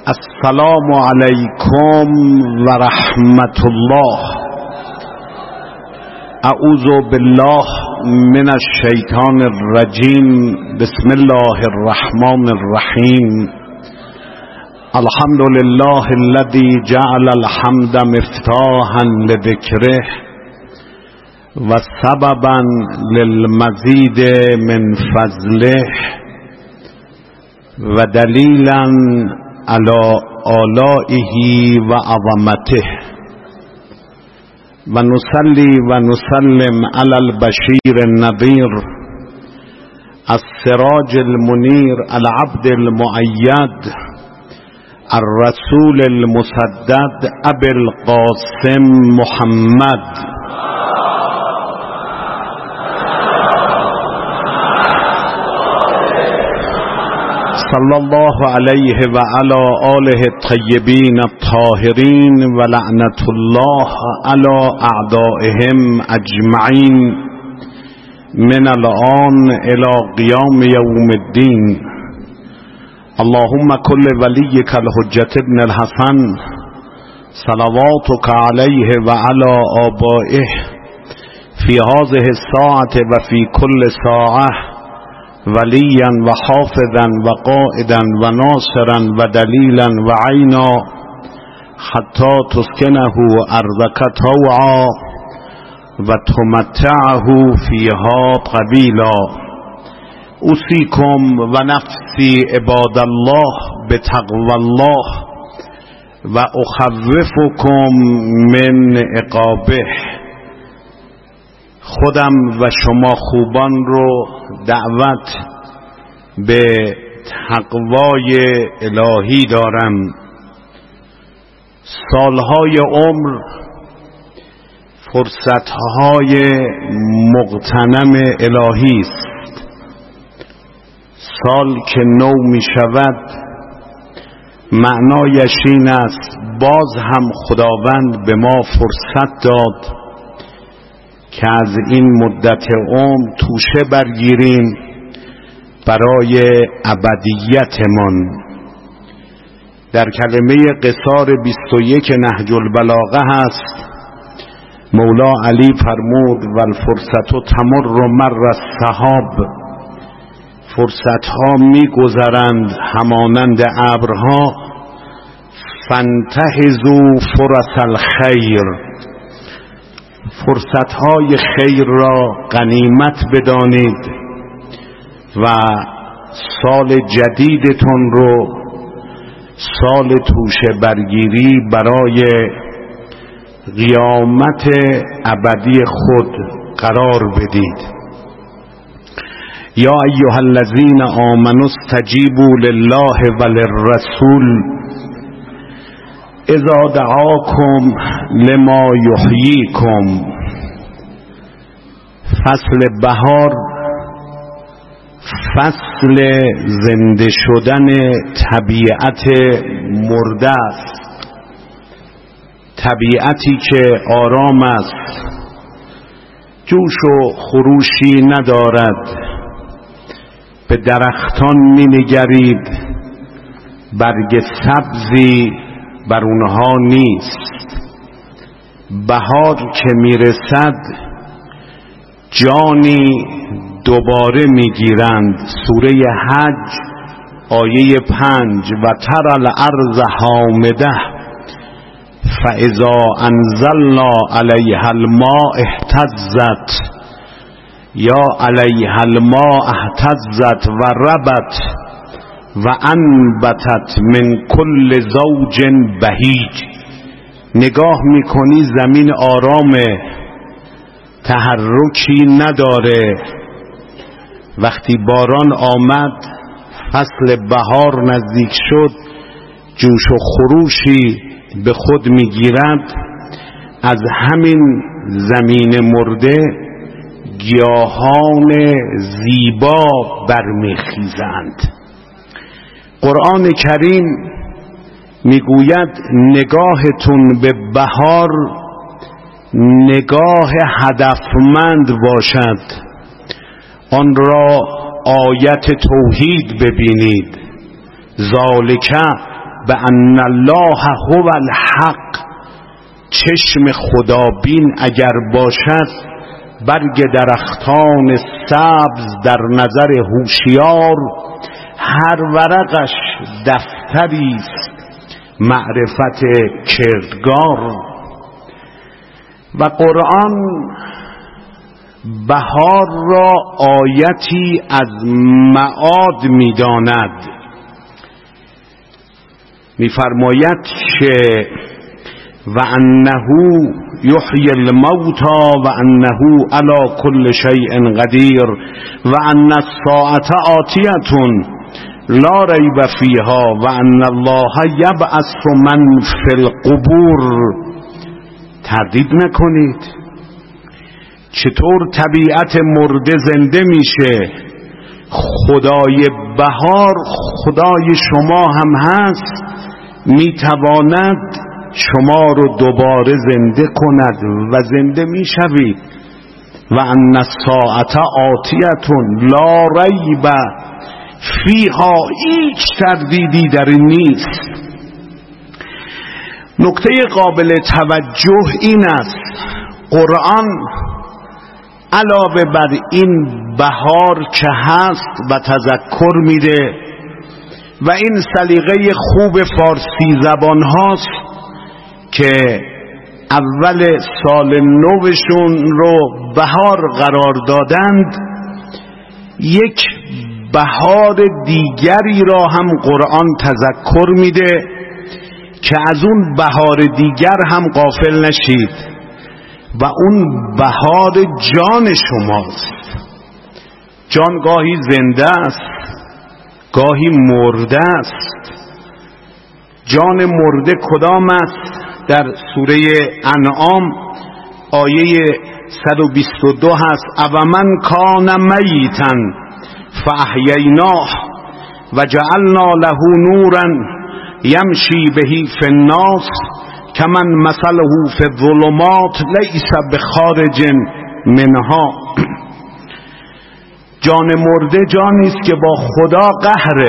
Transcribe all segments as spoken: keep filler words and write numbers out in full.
السلام علیکم و رحمت الله. اعوذ بالله من الشیطان الرجیم. بسم الله الرحمن الرحیم. الحمد لله الذي جعل الحمد مفتاحا لذکره و سببا للمزید من فضله و دلیلا علی آلائه و عظمته و نصلی و نسلم علی البشیر النذیر السراج المنیر العبد المؤید الرسول المسدد ابی القاسم محمد صلی الله علیه و علی آله الطیبین الطاهرین و لعنت الله علی اعدائهم اجمعین من الآن الی قیام یوم الدین. اللهم کل ولیک الحجة ابن الحسن صلواتک علیه و علی آبائه فی هذه الساعة و فی کل ساعة ولیا و حافظا و قائدا و ناصرا و دلیلا و عینا حتی تسکنه ارضک طوعا و تمتعه فیها قبیلا. اوصیکم و نفسی عباد الله بتقوی الله و اخوفکم من عقابه. خودم و شما خوبان رو دعوت به تقوای الهی دارم. سالهای عمر فرصتهای مغتنم الهی است. سال که نو می شود معنایش این است باز هم خداوند به ما فرصت داد که از این مدت عمر توشه برگیریم برای ابدیتمان. در کلمه قصار بیست و یک نهج البلاغه هست مولا علی فرمود و الفرصت تمر مر السحاب. فرصتها می گذرند همانند ابرها. فانتهزوا فرص الخیر. فرصتهای خیر را غنیمت بدانید و سال جدیدتون رو سال توشه برگیری برای قیامت ابدی خود قرار بدید. یا ایها الذین آمنوا استجیبوا لله و للرسول اذا دعاکم لما یحییکم. فصل بهار فصل زنده شدن طبیعت مرده است. طبیعتی که آرام است، جوش و خروشی ندارد. به درختان می نگرید، برگ سبزی بر اونها نیست. بهار که میرسد جانی دوباره میگیرند. سوره حج آیه پنج و تر الارض حامده فاذا انزلنا علیها الماء اهتزت یا علیها الماء اهتزت و ربت و انبتت من کل زوج بهیج. نگاه میکنی زمین آرامه، تحرکی نداره. وقتی باران آمد، فصل بهار نزدیک شد، جوش و خروشی به خود میگیرد. از همین زمین مرده گیاهان زیبا برمیخیزند. قرآن کریم میگوید نگاهتون به بهار نگاه هدفمند باشد، آن را آیت توحید ببینید. ذالک بأن الله هو الحق، چشم خدابین اگر باشد برگ درختان سبز در نظر هوشیار هر ورقش دفتری است معرفت کردگار. و قرآن بهار را آیتی از معاد می‌داند، می‌فرماید که و انه یحیی الموتی و انه علی کل شیء قدیر و ان الساعة آتیة لا ریب فیها و ان الله یبعث من فی القبور. تردید نکنید، چطور طبیعت مرده زنده میشه؟ خدای بهار خدای شما هم هست، میتواند شما رو دوباره زنده کند و زنده میشوید. و ان الساعة آتیة لا ریب فیها، هیچ تردیدی در این نیست. نکته قابل توجه این است قرآن علاوه بر این بهار که هست و تذکر میده و این سلیقه خوب فارسی زبان هاست که اول سال نوشون رو بهار قرار دادند، یک بهار دیگری را هم قرآن تذکر میده که از اون بهار دیگر هم غافل نشید و اون بهار جان شماست. جان گاهی زنده است، گاهی مرده است. جان مرده کدام است؟ در سوره انعام آیه صد و بیست و دو هست. او من کان میتا فاحییناه و جعلنا له نورا یمشی بهی فی الناس کمن مثله فی الظلمات لیس بخارج منها. جان مرده جانی است که با خدا قهره.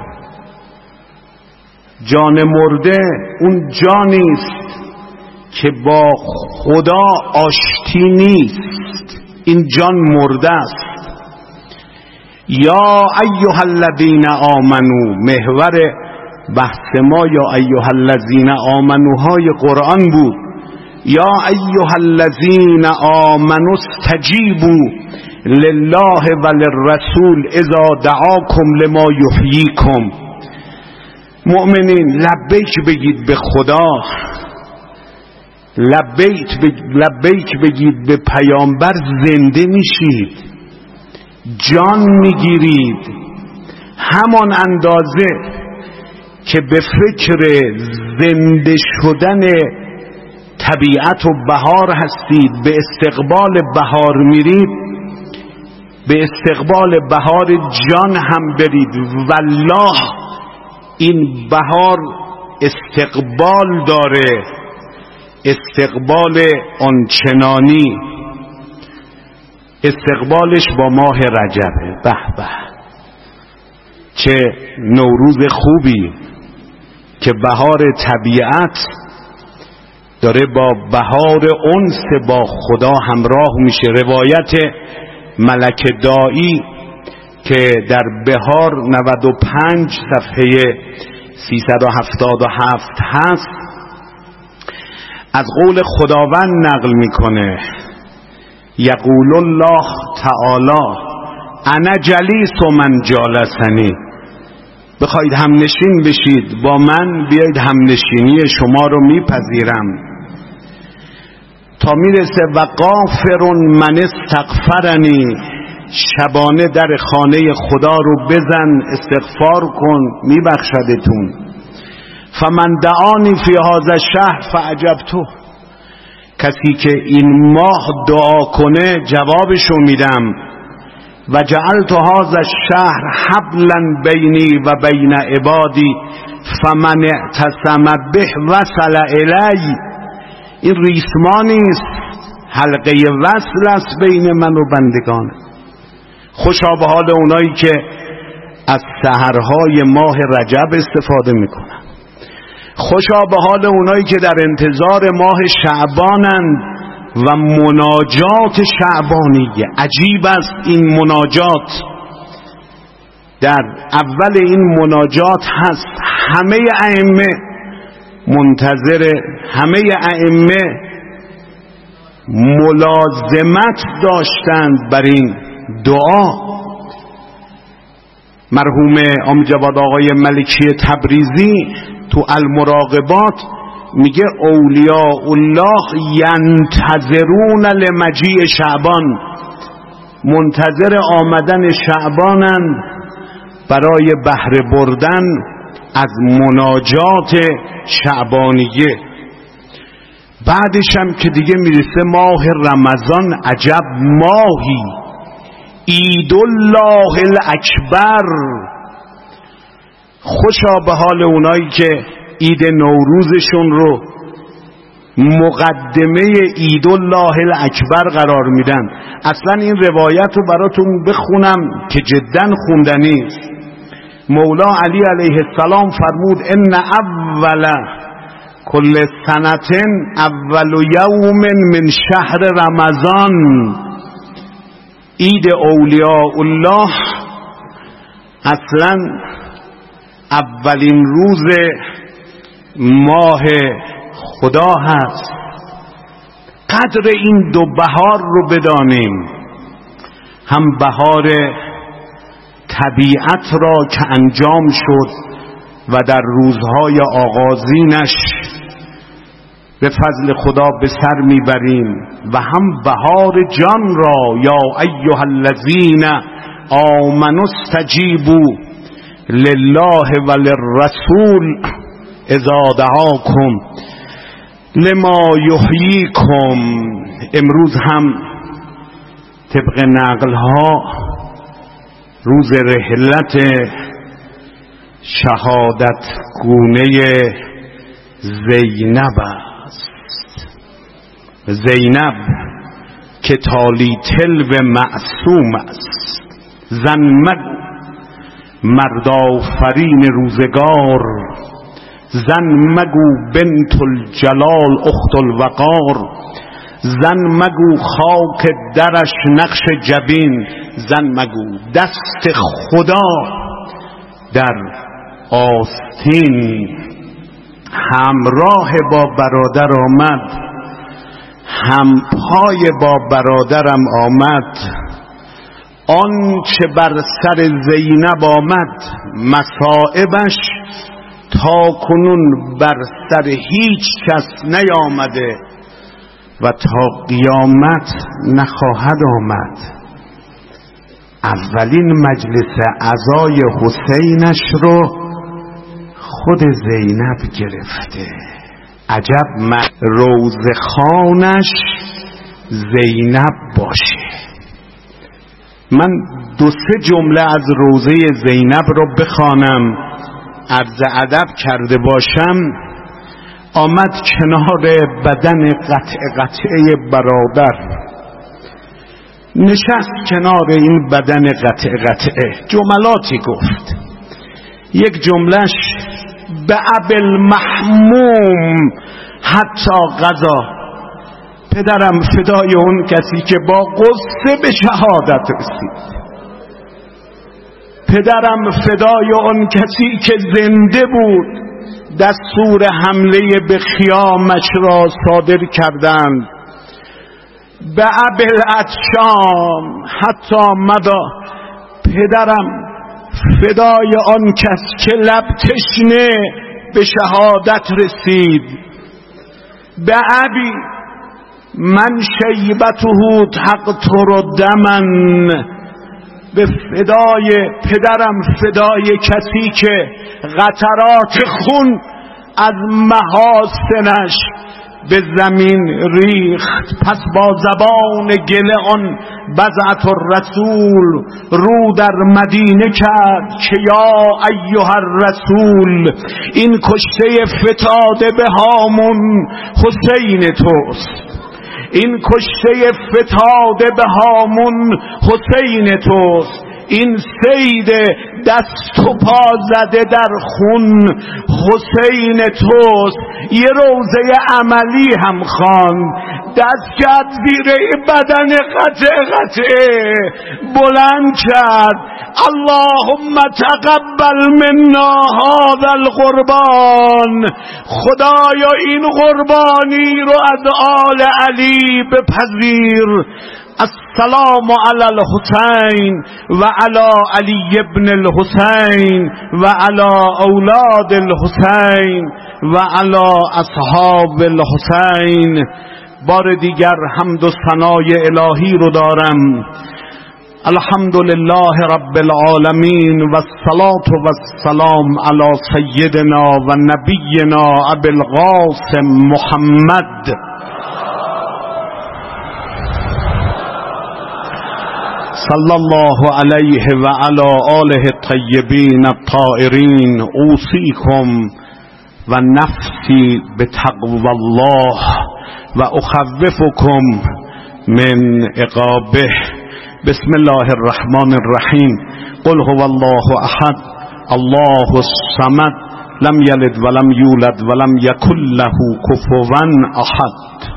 جان مرده اون جانی است که با خدا آشتی نیست، این جان مرده است. یا ایها الذین آمنو، محور بحث ما یا ایها الذین آمنو های قرآن بود. یا ایها الذین آمنو استجیبوا لله و للرسول اذا دعاکم لما یحییکم. مؤمنین لبیک بگید به خدا، لبیک لبیک بگید به پیامبر، زنده میشید، جان میگیرید. همان اندازه که به فکر زنده شدن طبیعت و بهار هستید، به استقبال بهار میرید، به استقبال بهار جان هم برید. والله این بهار استقبال داره، استقبال آنچنانی. استقبالش با ماه رجبه. به به چه نوروز خوبی که بهار طبیعت داره با بهار انس با خدا همراه میشه. روایت ملک دائی که در بهار نود و پنج صفحه سیصد و هفتاد و هفت هست از قول خداوند نقل میکنه. یقول الله تعالی انا جلیس و من جالسنی. بخواید همنشین بشید با من، بیایید همنشینی شما رو میپذیرم. تا میرسه و غافر من استغفرنی، شبانه در خانه خدا رو بزن، استغفار کن، میبخشدتون. فمن دعانی فی هذا الشهر فاجبته، کسی که این ماه دعا کنه جوابشو میدم. و جعلت هذا الشهر حبلا بینی و بین عبادی فمن اعتصم به وصل الی. این ریسمانی است، حلقه وصل است بین من و بندگان. خوشا به حال اونایی که از سحرهای ماه رجب استفاده میکنن. خوشا به حال اونایی که در انتظار ماه شعبانند و مناجات شعبانیه. عجیب است این مناجات. در اول این مناجات هست همه ائمه منتظر، همه ائمه ملازمت داشتند بر این دعا. مرحوم عام جواد آقای ملکی تبریزی تو المراقبات میگه اولیاء الله ینتظرون لمجیء شعبان، منتظر آمدن شعبانند برای بهره بردن از مناجات شعبانیه. بعدش هم که دیگه میرسه ماه رمضان، عجب ماهی، عید الله الاکبر. خوشا به حال اونایی که عید نوروزشون رو مقدمه عید الله الاکبر قرار میدن. اصلا این روایت رو براتون بخونم که جدا خوندنی است. مولا علی علیه السلام فرمود ان اول کل سنة اول یوم من شهر رمضان. عید اولیاء الله اصلا اولین روز ماه خدا هست. قدر این دو بهار رو بدانیم، هم بهار طبیعت را که انجام شد و در روزهای آغازینش به فضل خدا به سر میبریم، و هم بهار جان را یا ایها الذین آمنوا استجیبوا لله و للرسول اذا دعاکم لما یحییکم. امروز هم طبق نقل ها روز رحلت شهادت گونه زینب است. زینب که تالی تلو معصوم است. زن مگو مردآفرین روزگار، زن مگو بنت الجلال اخت الوقار. زن مگو خاک درش نقش جبین، زن مگو دست خدا در آستین. همراه با برادر آمد، هم پای با برادرم آمد. آن چه بر سر زینب آمد، مصائبش تا کنون بر سر هیچ کس نیامده و تا قیامت نخواهد آمد. اولین مجلس عزای حسینش رو خود زینب گرفته. عجب روضخانش زینب باشه. من دو سه جمله از روضه زینب رو بخوانم، عرض ادب کرده باشم. آمد کنار بدن قطع قطعه برادر، نشست کنار این بدن قطع قطعه، جملاتی گفت. یک جملش به ابل محموم حتی قضا، پدرم فدای اون کسی که با قصه به شهادت رسید، پدرم فدای اون کسی که زنده بود دستور حمله به خیامش را صادر کردند. به ابل اتشام حتی مدا، پدرم فدای آن کس که لب تشنه به شهادت رسید. به ابی من شیبته تقطر دمن، به فدای پدرم فدای کسی که قطرات خون از محاسنش به زمین ریخت. پس با زبان گله آن بضعة الرسول رو در مدینه کرد که یا ایها الرسول، این کشته فتاده به هامون حسین توست، این کشته فتاده به هامون حسین توست. این سید دست و پا زده در خون حسین توست. یه روزه عملی هم خواند، دست کرد زیر بدن قطع قطعه بلند کرد: اللهم تقبل منا هذا القربان. خدایا این قربانی رو از آل علی بپذیر. السلام علی الحسین و علی علی ابن الحسین و علی اولاد الحسین و علی اصحاب الحسین. بار دیگر حمد و ثنای الهی رو دارم. الحمدلله رب العالمین و الصلاة و السلام علی سیدنا و نبینا ابی القاسم محمد صلی الله علیه و علی آله الطیبین الطاهرین. اوصیکم و نفسی بتقوی الله و اخوفکم من عقابه. بسم الله الرحمن الرحیم. قل هو الله احد الله الصمد لم یلد ولم یولد ولم یکن له کفوا احد.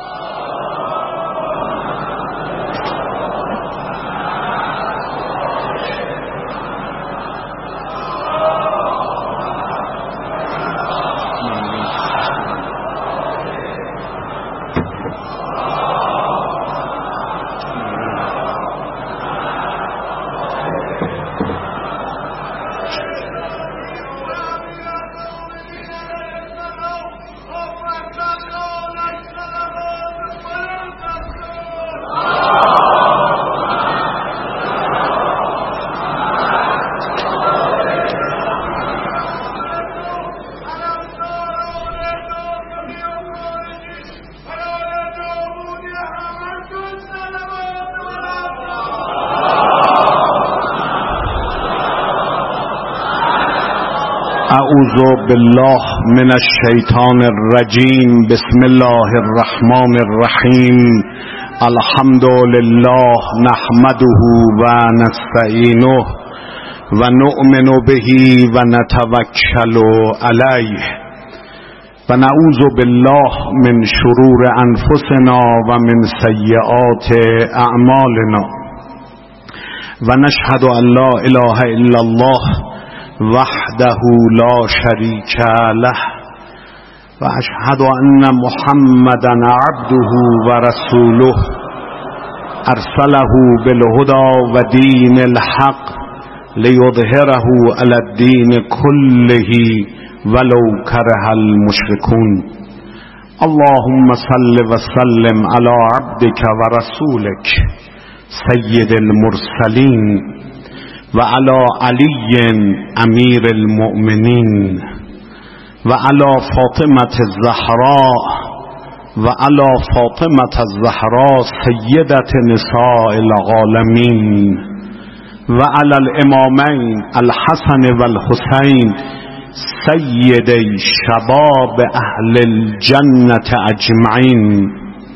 اعوذ بالله من الشیطان الرجیم. بسم الله الرحمن الرحیم. الحمد لله نحمده و نستعینه و نؤمن به و نتوکل علیه و نعوذ بالله من شرور انفسنا و من سیئات اعمالنا و نشهد ان لا اله الا الله وحده لا شریک له و اشهد ان محمدا عبده و رسوله ارسله بالهدى و دین الحق لیظهره علی الدین کله ولو کره المشرکون. اللهم صل و سلم علی عبدک و رسولک سید المرسلین و علی علی امیر المؤمنین و علی فاطمة الزهراء و علی فاطمة الزهراء سیدة نساء العالمین و علی الامامین الحسن و الحسین سیدی شباب اهل الجنة اجمعین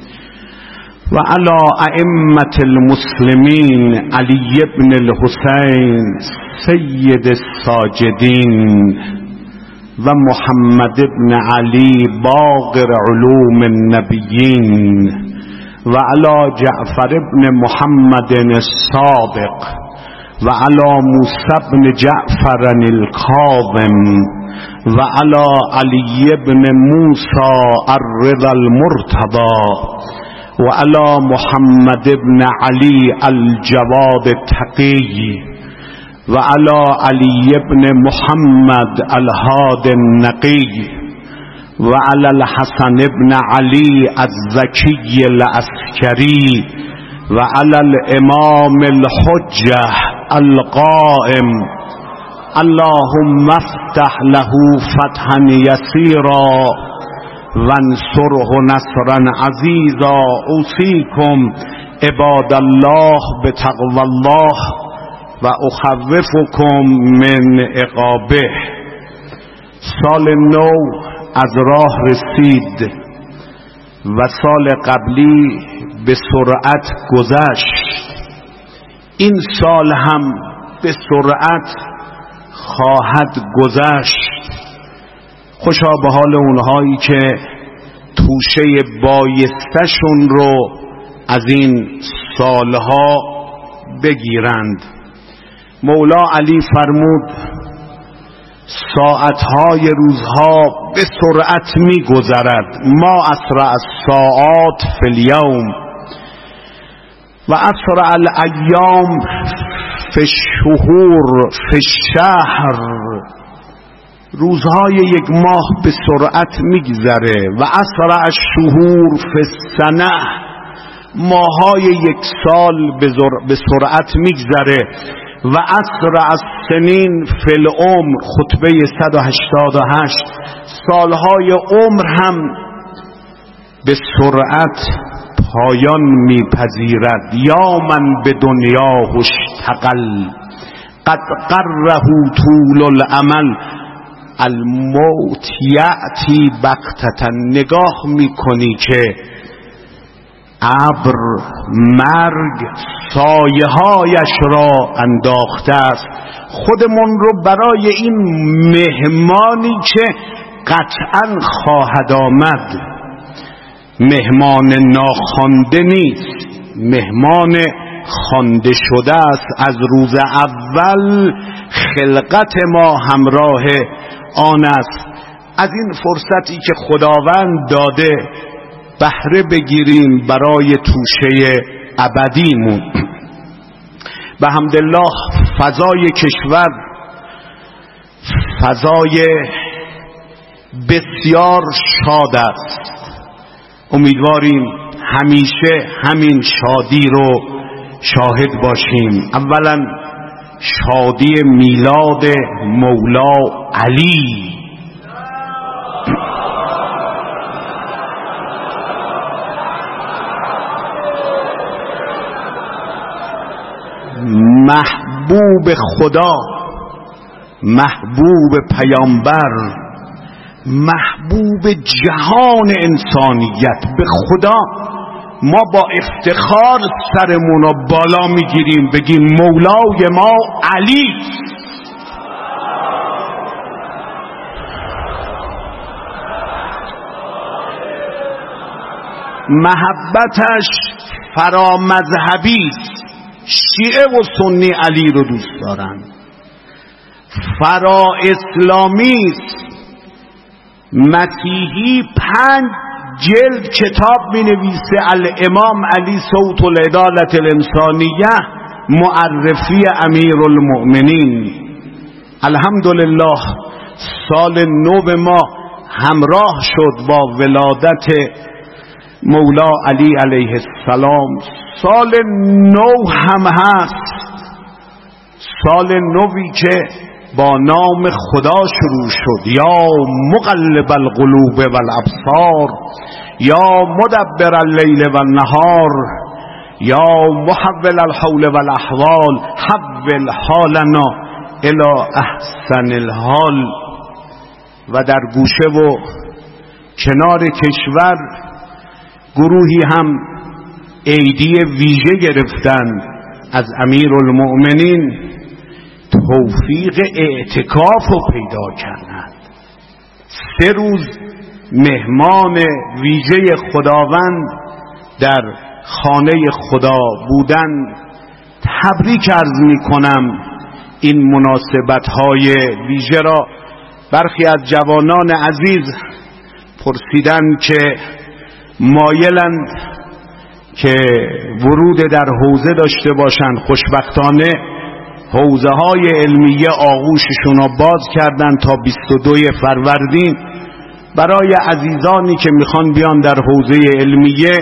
و علی ائمة المسلمین علی ابن الحسین سید الساجدین و محمد ابن علی باقر علوم النبیین و علی جعفر ابن محمد الصادق و علی موسی ابن جعفر الکاظم و علی علی ابن موسی الرضا المرتضی و علی محمد ابن علی الجواد التقی و علی علی ابن محمد الهاد النقی و علی الحسن ابن علی الزکی العسکری و علی الامام الحجة القائم اللهم افتح له فتحا یسیرا وانصره نصرا عزیزا. اوصیکم عباد الله بتقوی الله و اخوفکم من عقابه. سال نو از راه رسید و سال قبلی به سرعت گذشت. این سال هم به سرعت خواهد گذشت. خوشا به حال اونهایی که توشه بایستشون رو از این سالها بگیرند. مولا علی فرمود ساعتهای روزها به سرعت می گذرد. ما اسرع الساعات فی الیوم و اسرع الایام فی الشهور فی الشهر. روزهای یک ماه به سرعت میگذره. و اسرع الشهور فی السنه، ماهای یک سال به سرعت میگذره. و اسرع السنین فی العمر، خطبه صد و هشتاد و هشت. سالهای عمر هم به سرعت پایان میپذیرد. یا من به دنیا اشتغل قد قره طول الامل الموت یأتی بغتة. نگاه میکنی که ابر مرگ سایه هایش را انداخته است. خودمون رو برای این مهمانی که قطعا خواهد آمد، مهمان ناخوانده نیست، مهمان خوانده شده است. از روز اول خلقت ما همراه آن است. از این فرصتی که خداوند داده بهره بگیریم برای توشه ابدیمون. به حمدالله فضای کشور فضای بسیار شاد است. امیدواریم همیشه همین شادی رو شاهد باشیم. اولا شادی میلاد مولا علی. محبوب خدا، محبوب پیامبر، محبوب جهان انسانیت. به خدا ما با افتخار سرمون رو بالا میگیریم بگیم مولای ما علی. محبتش فرامذهبی است. شیعه و سنی علی رو دوست دارن. فرا اسلامی است. مسیحی پنج جلد کتاب می نویسه الامام علی صوت العدالت الانسانیه، معرفی امیر المؤمنین. الحمدلله سال نو ما همراه شد با ولادت مولا علی علیه السلام. سال نو هم هست، سال نوی که با نام خدا شروع شد. یا مقلب القلوب والابصار، یا مدبر اللیل والنهار، یا محول الحول والاحوال، حول حالنا الی احسن الحال. و در گوشه و کنار کشور گروهی هم عیدی ویژه گرفتن از امیر المؤمنین، توفیق اعتکاف رو پیدا کردند. سه روز مهمان ویژه خداوند در خانه خدا بودن. تبریک عرض می کنم این مناسبت های ویژه را. برخی از جوانان عزیز پرسیدن که مایلند که ورود در حوزه داشته باشند. خوشبختانه حوزه های علمیه آغوششون رو باز کردن تا بیست و دو فروردین برای عزیزانی که میخوان بیان در حوزه علمیه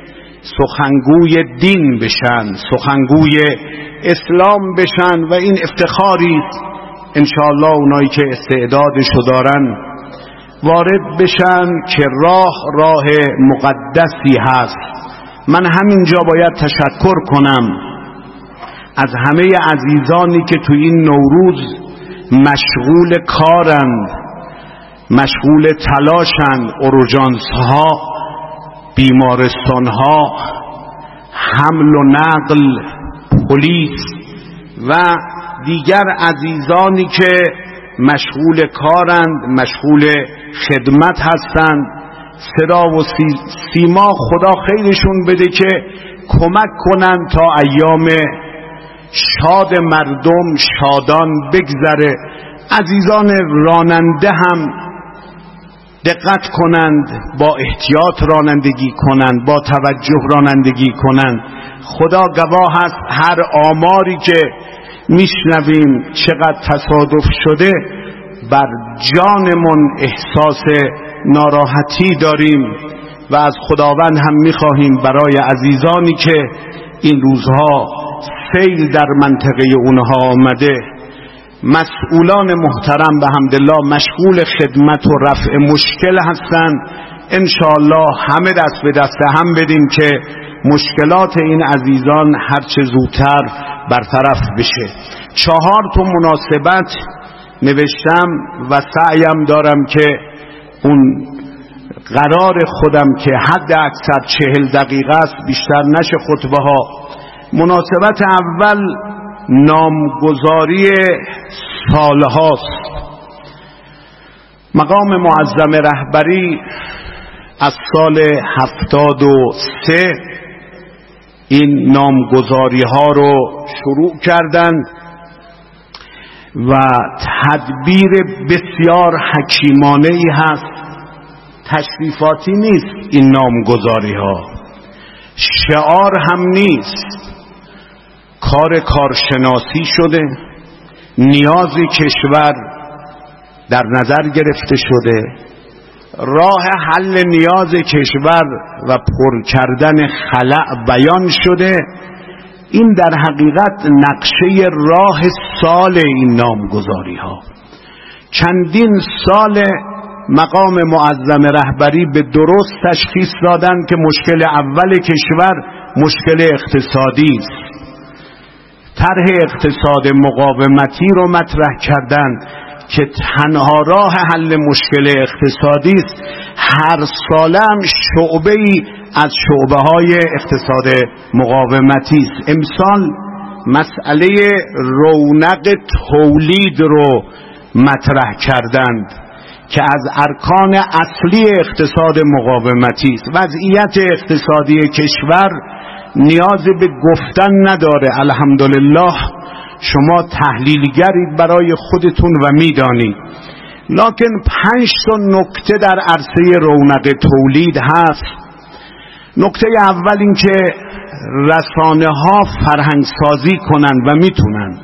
سخنگوی دین بشن، سخنگوی اسلام بشن. و این افتخاری است انشاءالله اونایی که استعدادشو دارن وارد بشن که راه راه مقدسی هست. من همینجا باید تشکر کنم از همه عزیزانی که تو این نوروز مشغول کارند، مشغول تلاشند. اورژانس ها، بیمارستان ها، حمل و نقل، پلیس و دیگر عزیزانی که مشغول کارند، مشغول خدمت هستند، صدا و سیما، خدا خیرشون بده که کمک کنند تا ایام شاد مردم شادان بگذره. عزیزان راننده هم دقت کنند، با احتیاط رانندگی کنند، با توجه رانندگی کنند. خدا گواه است هر آماری که میشنویم چقدر تصادف شده، بر جانمون احساس ناراحتی داریم و از خداوند هم میخواهیم برای عزیزانی که این روزها سیل در منطقه اونها آمده، مسئولان محترم به حمدالله مشغول خدمت و رفع مشکل هستند. انشاءالله همه دست به دست هم بدیم که مشکلات این عزیزان هرچه زودتر برطرف بشه. چهار تا مناسبت نوشتم و سعیم دارم که اون قرار خودم که حد اکثر چهل دقیقه است، بیشتر نشه خطبه ها. مناسبت اول نامگذاری سالهاست. مقام معظم رهبری از سال هفتاد و سه این نامگذاری ها رو شروع کردند و تدبیر بسیار حکیمانه ای هست، تشریفاتی نیست این نامگذاری ها، شعار هم نیست، کار کارشناسی شده، نیاز کشور در نظر گرفته شده، راه حل نیاز کشور و پر کردن خلأ بیان شده. این در حقیقت نقشه راه سال این نامگذاری ها. چندین سال مقام معظم رهبری به درست تشخیص دادن که مشکل اول کشور مشکل اقتصادی است. طرح اقتصاد مقاومتی رو مطرح کردند که تنها راه حل مشکل اقتصادی است. هر ساله هم شعبه‌ای از شعبه‌های اقتصاد مقاومتی است. امسال مسئله رونق تولید رو مطرح کردند که از ارکان اصلی اقتصاد مقاومتی است. وضعیت اقتصادی کشور نیاز به گفتن نداره، الحمدلله شما تحلیلگرید برای خودتون و میدانید. لکن پنج تا نکته در عرصه رونق تولید هست. نکته اول این که رسانه ها فرهنگ سازی کنند و میتونند.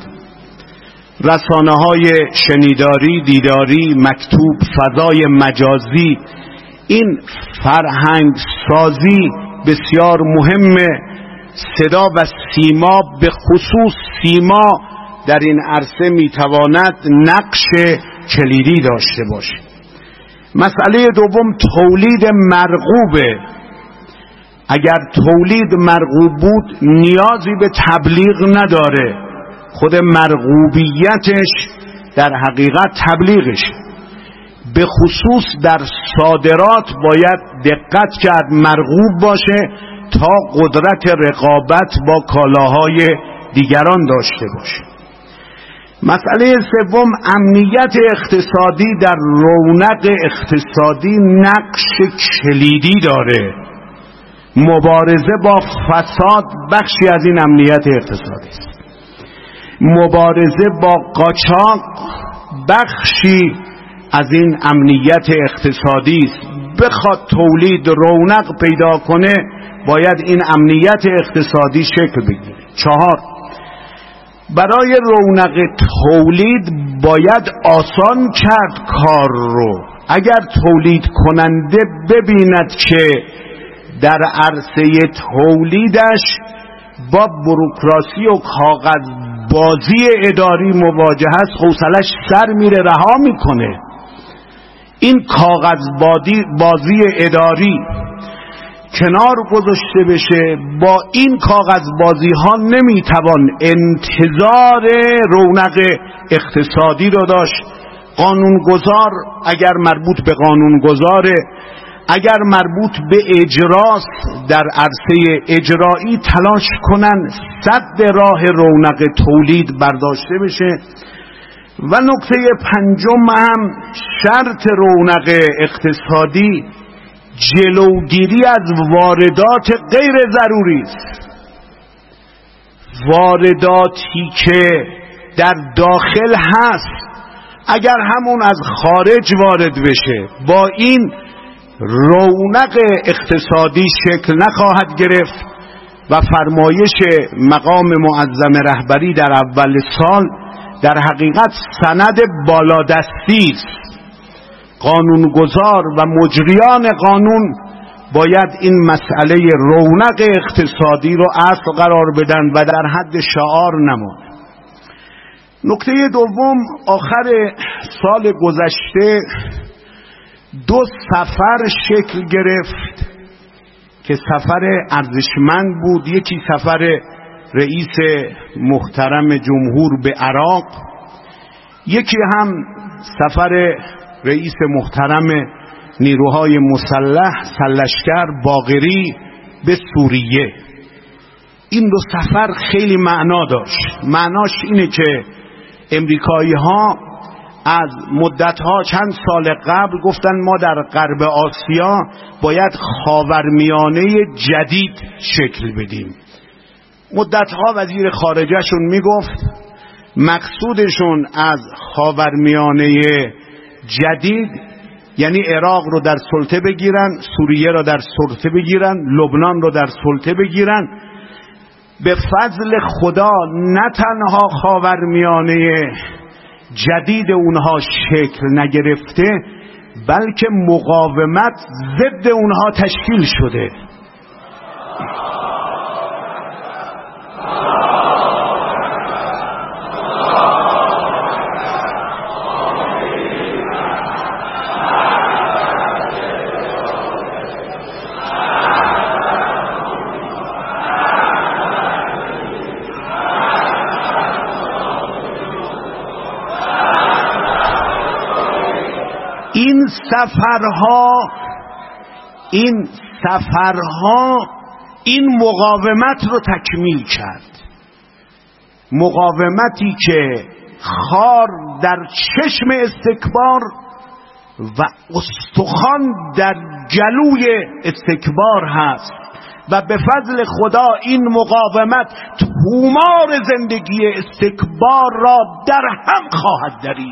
رسانه های شنیداری، دیداری، مکتوب، فضای مجازی، این فرهنگ سازی بسیار مهمه. صدا و سیما، به خصوص سیما در این عرصه میتواند نقش کلیدی داشته باشه. مسئله دوم تولید مرغوبه. اگر تولید مرغوب بود نیازی به تبلیغ نداره، خود مرغوبیتش در حقیقت تبلیغش. به خصوص در صادرات باید دقت کرد مرغوب باشه تا قدرت رقابت با کالاهای دیگران داشته باشه. مسئله سوم امنیت اقتصادی در رونق اقتصادی نقش کلیدی داره. مبارزه با فساد بخشی از این امنیت اقتصادی است. مبارزه با قاچاق بخشی از این امنیت اقتصادی است. بخواد تولید رونق پیدا کنه باید این امنیت اقتصادی شکل بگیره. چهار، برای رونق تولید باید آسان کرد کار رو. اگر تولید کننده ببیند که در عرصه تولیدش با بروکراسی و کاغذ بازی اداری مواجه است، حوصلش سر میره، رها میکنه. این کاغذ بازی اداری کنار گذاشته بشه، با این کاغذ بازی ها نمیتوان انتظار رونق اقتصادی رو داشت. قانونگذار اگر مربوط به قانونگذاره، اگر مربوط به اجراست در عرصه اجرایی تلاش کنن سد راه رونق تولید برداشته بشه. و نکته پنجم هم شرط رونق اقتصادی جلوگیری از واردات غیر ضروری است. وارداتی که در داخل هست اگر همون از خارج وارد بشه با این رونق اقتصادی شکل نخواهد گرفت و فرمایش مقام معظم رهبری در اول سال در حقیقت سند بالادستی است. قانونگذار و مجریان قانون باید این مسئله رونق اقتصادی رو اصل قرار بدن و در حد شعار نماند. نکته دوم، آخر سال گذشته دو سفر شکل گرفت که سفر ارزشمند بود. یکی سفر رئیس محترم جمهور به عراق، یکی هم سفر رئیس محترم نیروهای مسلح سرلشکر باقری به سوریه. این دو سفر خیلی معنا داشت. معناش اینه که امریکایی ها از مدت ها چند سال قبل گفتن ما در غرب آسیا باید خاورمیانه جدید شکل بدیم. مدت ها وزیر خارجهشون میگفت مقصودشون از خاورمیانه جدید یعنی عراق رو در سلطه بگیرن، سوریه رو در سلطه بگیرن، لبنان رو در سلطه بگیرن. به فضل خدا نه تنها خاورمیانه جدید اونها شکل نگرفته بلکه مقاومت ضد اونها تشکیل شده. این سفرها این سفرها این مقاومت رو تکمیل کرد. مقاومتی که خار در چشم استکبار و استخوان در گلوی استکبار هست و به فضل خدا این مقاومت تومار زندگی استکبار را در هم خواهد درید.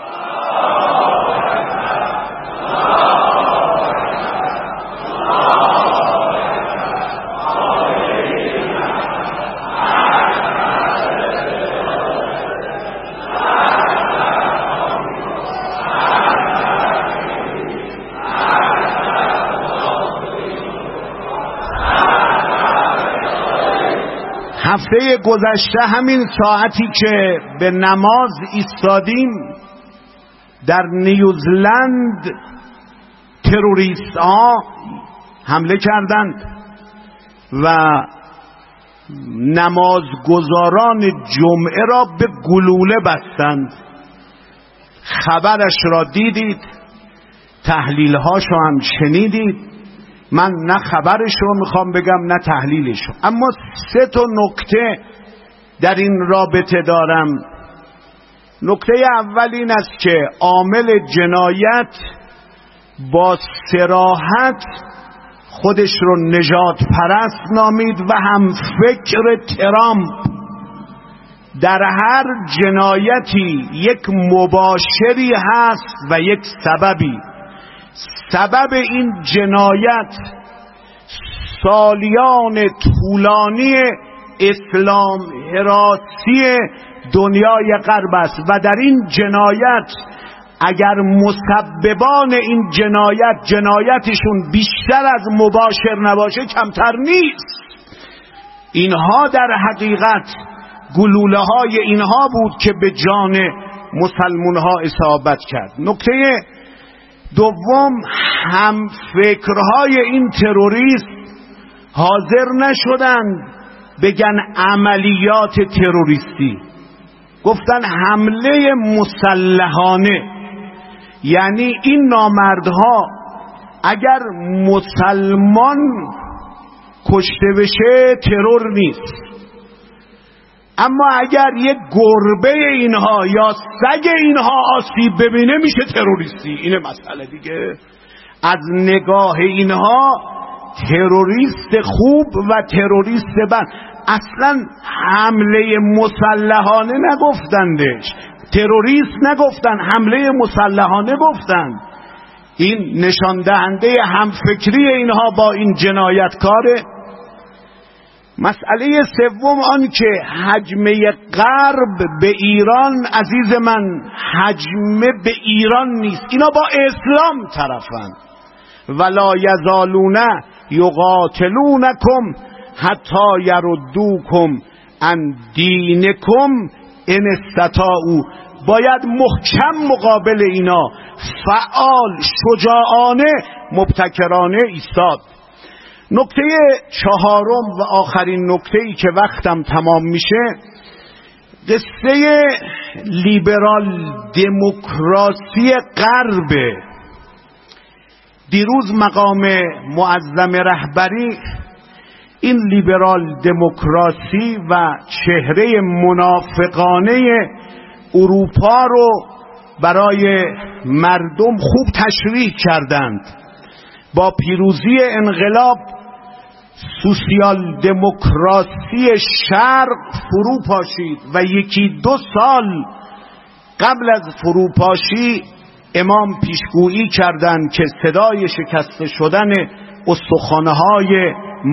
هفته گذشته همین ساعتی که به نماز ایستادیم در نیوزلند تروریست ها حمله کردند و نمازگزاران جمعه را به گلوله بستند. خبرش را دیدید، تحلیل هاشو هم شنیدید. من نه خبرش رو میخوام بگم نه تحلیلش رو، اما سه تا نکته در این رابطه دارم. نکته اول این است که عامل جنایت با صراحت خودش رو نجات پرست نامید و هم فکر ترامپ در هر جنایتی یک مباشری هست و یک سببی. سبب این جنایت سالیان طولانی اسلام حراسی دنیای غرب است و در این جنایت اگر مسببان این جنایت جنایتشون بیشتر از مباشر نباشه کمتر نیست. اینها در حقیقت گلوله های اینها بود که به جان مسلمان ها اصابت کرد. نکته دوم، هم فکرهای این تروریست حاضر نشدند بگن عملیات تروریستی، گفتن حمله مسلحانه. یعنی این نامردها اگر مسلمان کشته بشه ترور نیست، اما اگر یک گربه اینها یا سگ اینها آسیب ببینه میشه تروریستی. اینه مسئله دیگه. از نگاه اینها تروریست خوب و تروریست بد. اصلا حمله مسلحانه نگفتندش، تروریست نگفتن، حمله مسلحانه گفتن. این نشان دهنده همفکری اینها با این جنایتکاره. مسئله سوم آن که حجمه غرب به ایران، عزیز من، حجمه به ایران نیست، اینا با اسلام طرفن. ولا یزالون یقاتلونکم حتی یردوکم عن دینکم ان استطاعوا. باید محکم مقابل اینا، فعال، شجاعانه، مبتکرانه ایستاد. نکته چهارم و آخرین نکته‌ای که وقتم تمام میشه، قصه لیبرال دموکراسی غرب. دیروز مقام معظم رهبری این لیبرال دموکراسی و چهره منافقانه اروپا رو برای مردم خوب تشریح کردند. با پیروزی انقلاب سوسیال دموکراسی شرق فرو پاشید و یکی دو سال قبل از فروپاشی امام پیشگویی کردند که صدای شکسته شدن استخوان‌های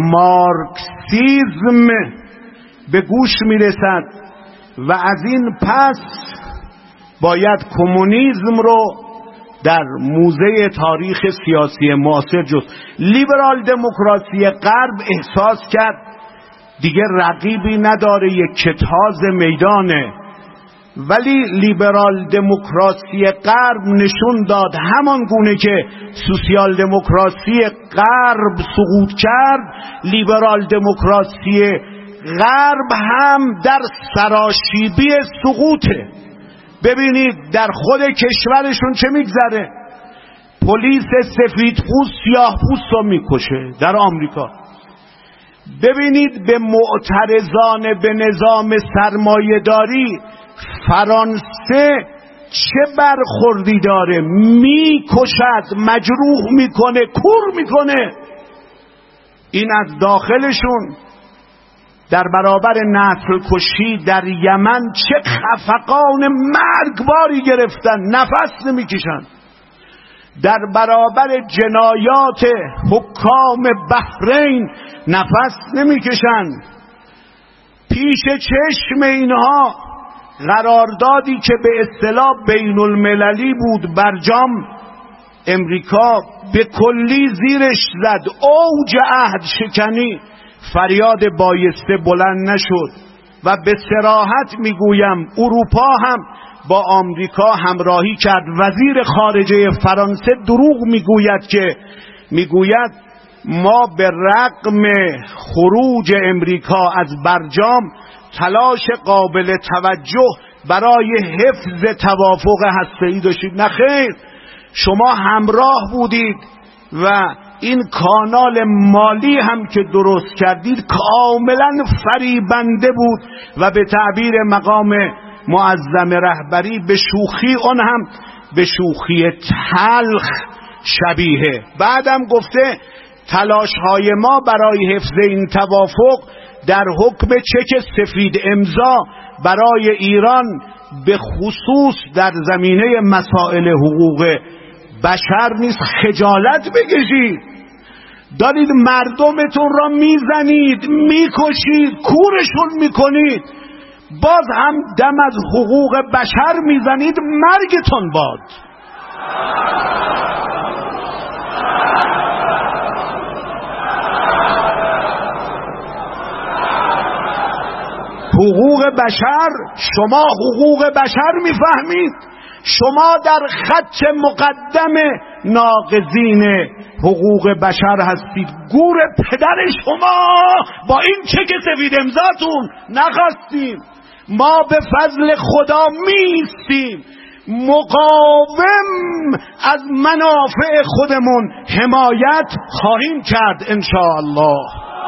مارکسیسم به گوش میرسد و از این پس باید کمونیسم رو در موزه تاریخ سیاسی معاصر جست. لیبرال دموکراسی غرب احساس کرد دیگه رقیبی نداره، یک کتاز میدانه. ولی لیبرال دموکراسی غرب نشون داد همان گونه که سوسیال دموکراسی غرب سقوط کرد، لیبرال دموکراسی غرب هم در سراشیبی سقوطه. ببینید در خود کشورشون چه میگذره. پلیس سفید پوست سیاه پوست رو میکشه در آمریکا. ببینید به معترضان به نظام سرمایه‌داری فرانسه چه برخوردی داره، میکشد، مجروح میکنه، کور میکنه. این از داخلشون. در برابر نسل کشی در یمن چه خفقان مرگباری گرفتن، نفس نمیکشن. در برابر جنایات حکام بحرین نفس نمیکشن. پیش چشم اینها قراردادی که به اصطلاح بین المللی بود برجام، امریکا به کلی زیرش زد. اوج عهد شکنی، فریاد بایسته بلند نشد و به صراحت میگویم اروپا هم با آمریکا همراهی کرد. وزیر خارجه فرانسه دروغ میگوید که میگوید ما به رغم خروج امریکا از برجام تلاش قابل توجه برای حفظ توافق هسته‌ای داشتید. نخیر، شما همراه بودید و این کانال مالی هم که درست کردید کاملا فریبنده بود و به تعبیر مقام معظم رهبری به شوخی، اون هم به شوخی تلخ شبیه. بعدم گفته تلاش‌های ما برای حفظ این توافق در حکم چک سفید امضا برای ایران به خصوص در زمینه مسائل حقوق بشر نیست. خجالت بکشید، دارید مردمتون را میزنید، میکشید، کورشون میکنید، باز هم دم از حقوق بشر میزنید. مرگتون باد. حقوق بشر، شما حقوق بشر میفهمید؟ شما در خط مقدم ناقضین حقوق بشر هستید. گور پدر شما با این چک سفید امضاتون نخواستیم. ما به فضل خدا میستیم مقاوم از منافع خودمون حمایت خواهیم کرد ان شاء الله.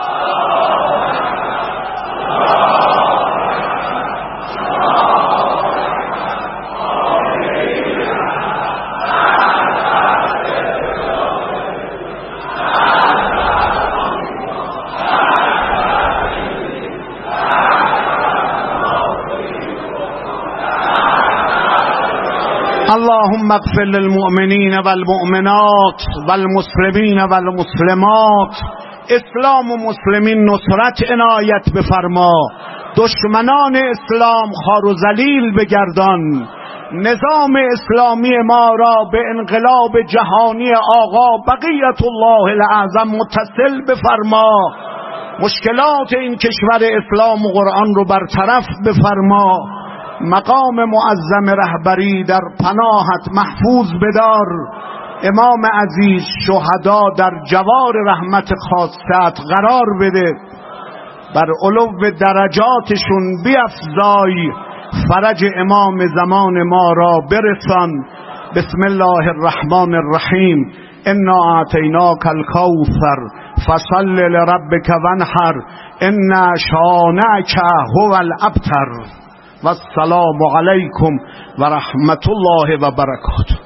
اللهم اغفر للمؤمنین والمؤمنات والمسلمین والمسلمات. اسلام و مسلمین نصرت عنایت بفرما، دشمنان اسلام خار و ذلیل بگردان، نظام اسلامی ما را به انقلاب جهانی آقا بقیت الله الاعظم متصل بفرما، مشکلات این کشور اسلام و قرآن رو برطرف بفرما، مقام معظم رهبری در پناهت محفوظ بدار، امام عزیز شهدا در جوار رحمت خاصت قرار بده، بر علو درجاتشون بیفزای، فرج امام زمان ما را برسان. بسم الله الرحمن الرحیم. انا اعطیناک الکوثر فصل لربک وانحر ان شانئک هو الابتر. و السلام علیکم و رحمت الله و برکاته.